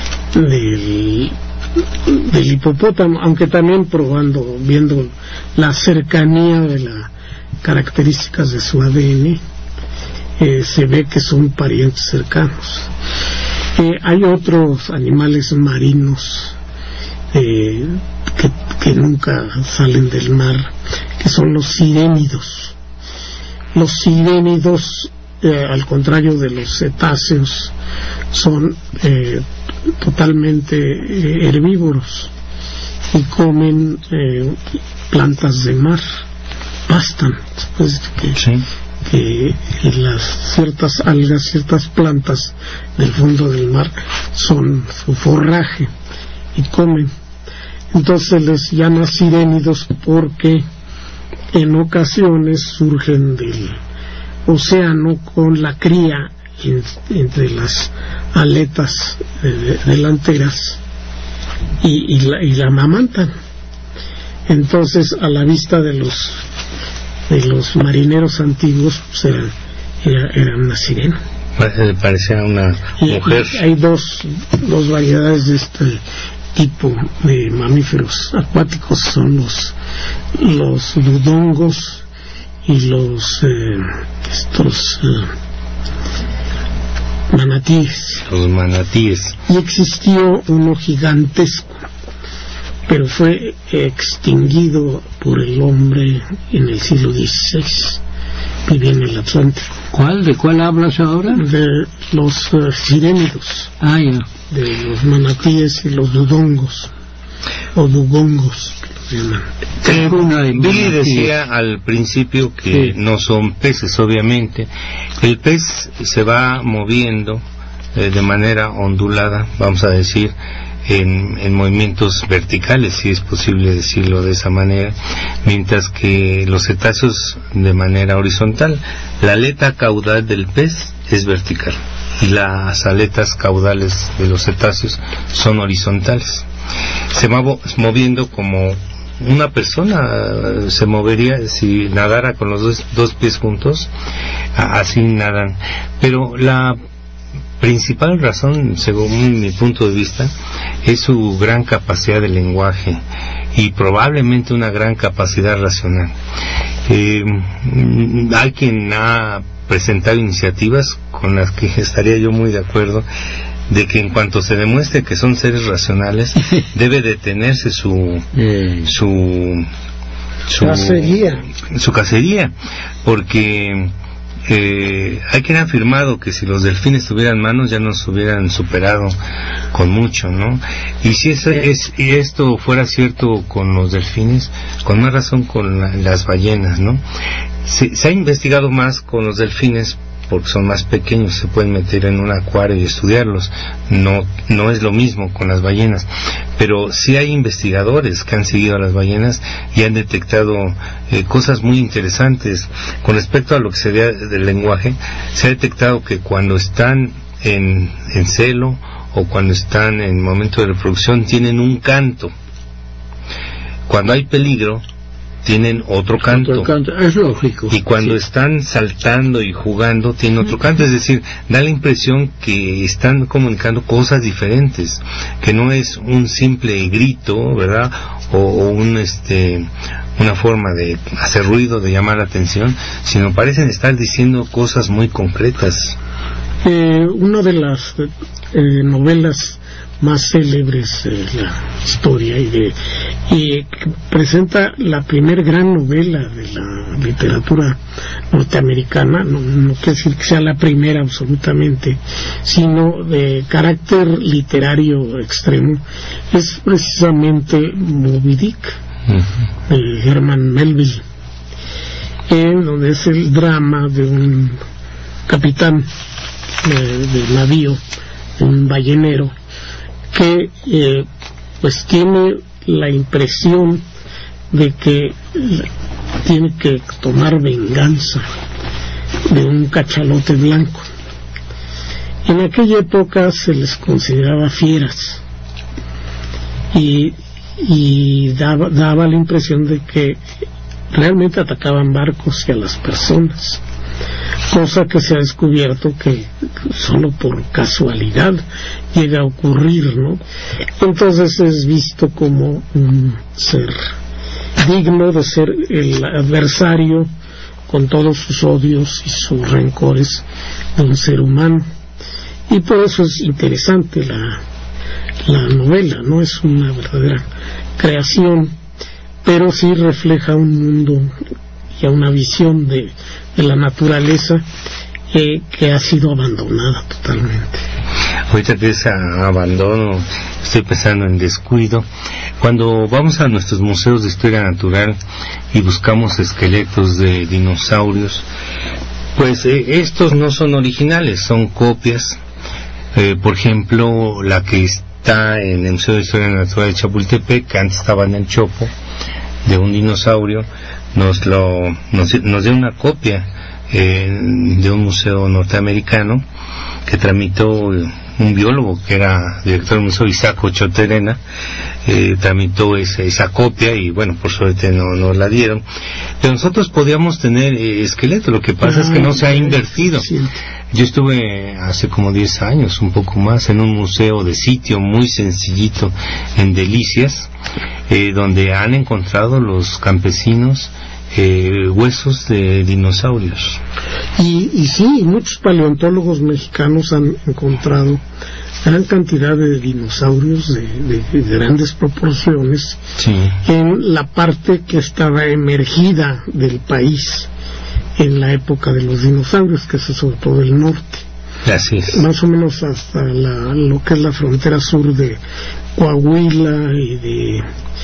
del, del hipopótamo, aunque también probando, viendo la cercanía de las características de su A D N, eh, se ve que son parientes cercanos. Eh, hay otros animales marinos eh, que, que nunca salen del mar, que son los sirénidos. Los sirénidos, eh, al contrario de los cetáceos, son eh, totalmente eh, herbívoros y comen eh, plantas de mar, pastan, después de que, Sí. que las ciertas algas, ciertas plantas del fondo del mar son su forraje y comen. Entonces les llaman sirénidos porque en ocasiones surgen del océano con la cría en, entre las aletas eh, delanteras y, y, la, y la amamantan. Entonces, a la vista de los de los marineros antiguos, pues era, era, era una sirena. Pare- Parecía una Y, mujer. y hay dos, dos variedades de este tipo de mamíferos acuáticos, son los los dudongos y los eh, estos eh, manatíes. Los manatíes. Y existió uno gigantesco, pero fue extinguido por el hombre en el siglo dieciséis. Vivía en el Atlántico. ¿Cuál? ¿De cuál hablas ahora? De los uh, sirénidos, Ah, ya. de los manatíes y los dudongos, o dugongos, que los llaman. Tengo una de Billy manatí. decía al principio que Sí. no son peces, obviamente. El pez se va moviendo eh, de manera ondulada, vamos a decir, en, en movimientos verticales, si es posible decirlo de esa manera, mientras que los cetáceos de manera horizontal. La aleta caudal del pez es vertical y las aletas caudales de los cetáceos son horizontales. Se va mo- moviendo como una persona eh, se movería si nadara con los dos, dos pies juntos, a- así nadan. Pero la principal razón, según mi punto de vista, es su gran capacidad de lenguaje y probablemente una gran capacidad racional. Eh, mm, hay quien ha presentado iniciativas con las que estaría yo muy de acuerdo, de que en cuanto se demuestre que son seres racionales, debe detenerse su Eh, su su Cacería. su cacería, porque eh, hay quien ha afirmado que si los delfines tuvieran manos ya nos hubieran superado con mucho, ¿no? Y si es, es y esto fuera cierto con los delfines, con más razón con la- las ballenas, ¿no? Se, se ha investigado más con los delfines porque son más pequeños, se pueden meter en un acuario y estudiarlos. No, no es lo mismo con las ballenas, pero sí hay investigadores que han seguido a las ballenas y han detectado eh, cosas muy interesantes. Con respecto a lo que sería del lenguaje, se ha detectado que cuando están en, en celo o cuando están en momento de reproducción tienen un canto. Cuando hay peligro tienen otro canto. otro canto. Es lógico. Y cuando Sí. están saltando y jugando, tienen otro canto, es decir, da la impresión que están comunicando cosas diferentes, que no es un simple grito, ¿verdad? O, o un este una forma de hacer ruido, de llamar la atención, sino parecen estar diciendo cosas muy concretas. Eh, una de las eh, novelas más célebres de la historia, y, de, y presenta la primer gran novela de la literatura norteamericana. No, no quiere decir que sea la primera absolutamente, sino de carácter literario extremo. Es precisamente Moby Dick, uh-huh. de Herman Melville, en donde es el drama de un capitán de, de navío, un ballenero, que eh, pues tiene la impresión de que tiene que tomar venganza de un cachalote blanco. En aquella época se les consideraba fieras y, y daba, daba la impresión de que realmente atacaban barcos y a las personas, cosa que se ha descubierto que solo por casualidad llega a ocurrir, ¿no? Entonces es visto como un ser digno de ser el adversario, con todos sus odios y sus rencores, de un ser humano. Y por eso es interesante la, la novela, no es una verdadera creación, pero sí refleja un mundo y una visión de, de la naturaleza eh, que ha sido abandonada totalmente. Ahorita que es abandono, estoy pensando en descuido. Cuando vamos a nuestros museos de historia natural y buscamos esqueletos de dinosaurios, pues eh, estos no son originales, son copias. Eh, por ejemplo, la que está en el Museo de Historia Natural de Chapultepec, que antes estaba en el Chopo, de un dinosaurio, nos lo nos, nos dio una copia eh, de un museo norteamericano que tramitó un biólogo que era director del museo, Isaac Ochoterena, eh, tramitó esa, esa copia y bueno, por suerte no nos la dieron, pero nosotros podíamos tener eh, esqueleto. Lo que pasa ah, es que no se ha invertido. Sí. Yo estuve hace como diez años, un poco más, en un museo de sitio muy sencillito en Delicias, eh, donde han encontrado los campesinos eh, huesos de dinosaurios. Y, y sí, muchos paleontólogos mexicanos han encontrado gran cantidad de dinosaurios de, de, de grandes proporciones, sí, en la parte que estaba emergida del país en la época de los dinosaurios, que es sobre todo el norte. Así es. Más o menos hasta la, lo que es la frontera sur de Coahuila y de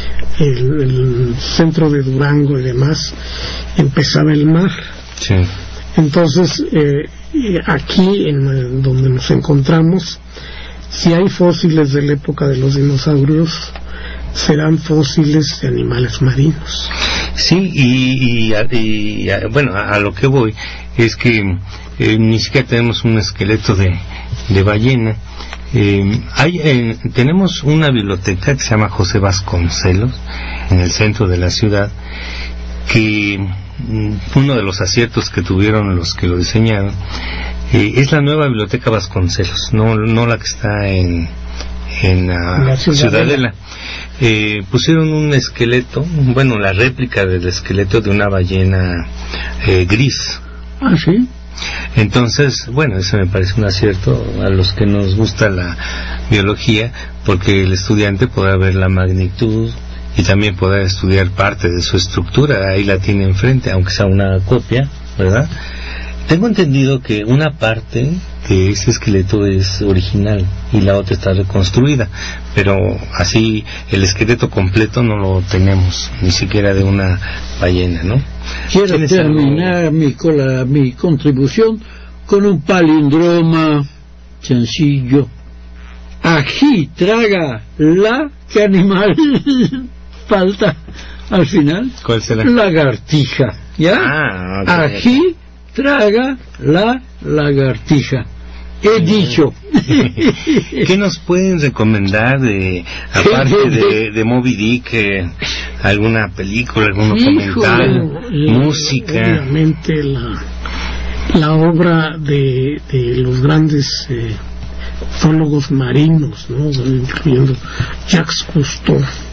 el, el centro de Durango y demás, empezaba el mar. Sí. Entonces, eh, aquí en donde nos encontramos, si hay fósiles de la época de los dinosaurios, serán fósiles de animales marinos. Sí, y, y, y, y bueno, a, a lo que voy es que eh, ni siquiera tenemos un esqueleto de, de ballena. Eh, hay, eh, tenemos una biblioteca que se llama José Vasconcelos en el centro de la ciudad, que mm, uno de los aciertos que tuvieron los que lo diseñaron eh, es la nueva biblioteca Vasconcelos, no, no la que está en, en la, la Ciudadela. Ciudadela. Eh, pusieron un esqueleto, bueno, la réplica del esqueleto de una ballena eh, gris. Ah, sí. Entonces, bueno, eso me parece un acierto a los que nos gusta la biología, porque el estudiante podrá ver la magnitud y también podrá estudiar parte de su estructura. Ahí la tiene enfrente, aunque sea una copia, ¿verdad? Tengo entendido que una parte de ese esqueleto es original y la otra está reconstruida, pero así el esqueleto completo no lo tenemos, ni siquiera de una ballena, ¿no? Quiero terminar mi, la, mi contribución con un palindroma sencillo. Ají traga la, ¿qué animal falta al final? ¿Cuál será? Lagartija, ¿ya? Ah, okay. Ají traga la lagartija. He dicho. ¿Qué nos pueden recomendar de, aparte de, de Moby Dick, eh, alguna película, algún documental, eh, música? Obviamente la, la obra de, de los grandes eh, zoólogos marinos, ¿no? Incluyendo Jacques Cousteau,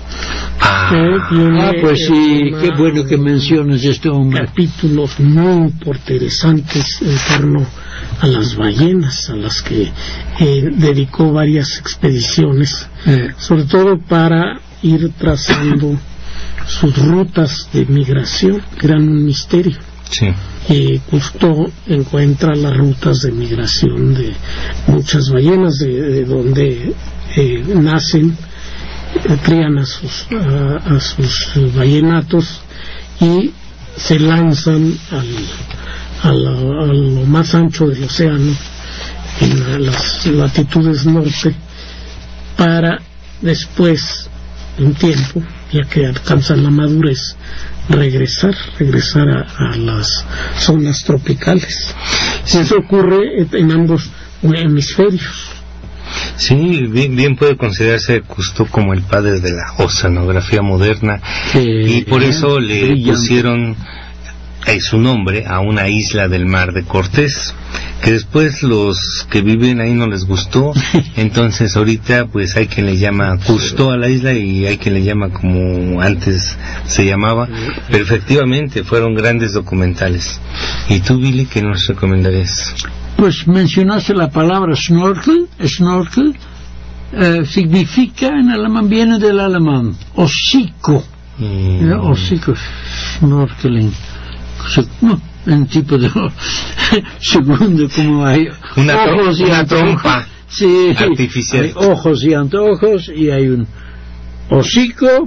Ah, tiene, Ah, pues sí, una- qué bueno que mencionas este hombre. capítulos muy interesantes en torno a las ballenas, a las que eh, dedicó varias expediciones, Eh, sobre todo para ir trazando sus rutas de migración, que eran un misterio. sí. Y Cousteau encuentra las rutas de migración de muchas ballenas, de, de donde eh, nacen, eh, crían a sus, a, a sus ballenatos y se lanzan al, a, la, a lo más ancho del océano, en la- las latitudes norte, para después de un tiempo, ya que alcanzan la madurez, regresar, regresar a, a las zonas tropicales. Eso ocurre en ambos hemisferios. Sí, bien, bien puede considerarse Cousteau como el padre de la oceanografía moderna, que- y por eso le brillante. pusieron eh, su nombre a una isla del mar de Cortés, que después los que viven ahí no les gustó. Entonces ahorita pues hay quien le llama Cousteau a la isla y hay quien le llama como antes se llamaba, pero efectivamente fueron grandes documentales. ¿Y tú, Billy, qué nos recomendarías? Pues mencionaste la palabra snorkel. Snorkel eh, significa en alemán, viene del alemán, hocico. Mm, Eh, hocico, snorkeling. Se- no, un tipo de segundo, como hay Una tro- ojos y una antojos. trompa Sí, artificial. hay ojos y antojos y hay un hocico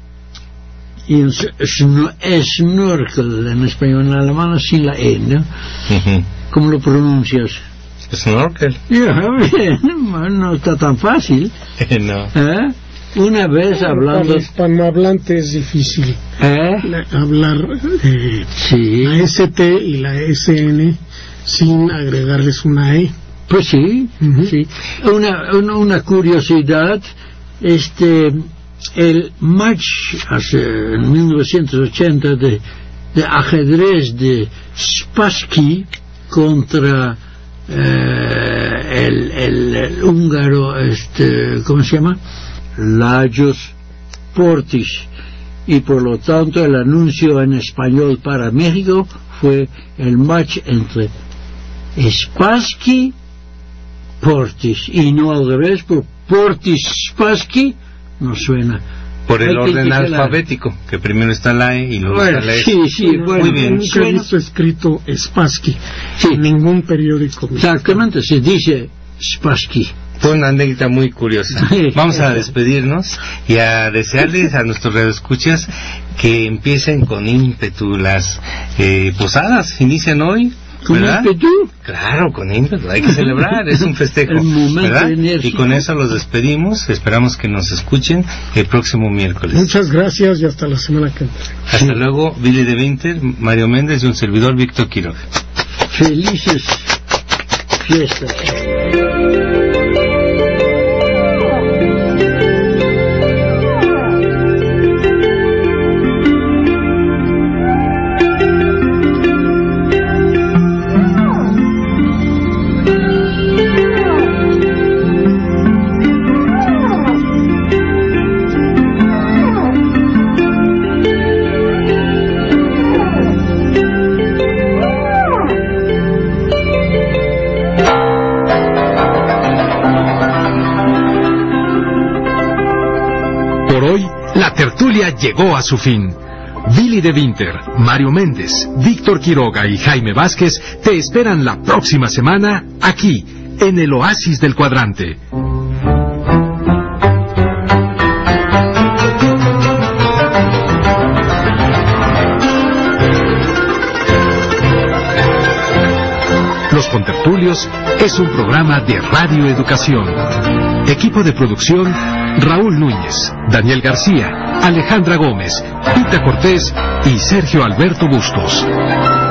y un s- sno- snorkel en español, en alemán sin la E, ¿no? ujú. ¿Cómo lo pronuncias? Snorkel. Ya, bien, no está tan fácil. No. ¿Eh? Una vez Para hablando... el hispanohablante es difícil ¿Eh? hablar eh, Sí, la S T y la S N sin agregarles una E. pues sí, Ujú. sí. Una, una, una curiosidad, este, el match hace, en mil novecientos ochenta de, de ajedrez de Spassky contra eh, el, el, el húngaro, este, ¿cómo se llama? Lajos Portis, y por lo tanto el anuncio en español para México fue el match entre Spassky Portis, y no al revés, por Portis Spassky no suena. Por el Hay que orden investigar. alfabético, que primero está la E y luego Bueno, está la S. sí, sí, bueno, Muy bien. Nunca he suena- visto escrito Spassky Sí. en ningún periódico. exactamente, se dice Spassky. Fue una anécdota muy curiosa. Sí. Vamos a despedirnos y a desearles a nuestros radioescuchas que empiecen con ímpetu las eh, posadas. Inician hoy, ¿Con ¿verdad? ímpetu? Claro, con ímpetu. Hay que celebrar, es un festejo. El momento ¿verdad? enérgico. Y con eso los despedimos. Esperamos que nos escuchen el próximo miércoles. Muchas gracias y hasta la semana que entra. Hasta luego, Billy de Winter, Mario Méndez y un servidor, Víctor Quiroga. Felices fiestas. Por hoy, la tertulia llegó a su fin. Billy de Winter, Mario Méndez, Víctor Quiroga y Jaime Vázquez te esperan la próxima semana aquí, en el Oasis del Cuadrante. Los Contertulios es un programa de Radio Educación. Equipo de producción: Raúl Núñez, Daniel García, Alejandra Gómez, Pita Cortés y Sergio Alberto Bustos.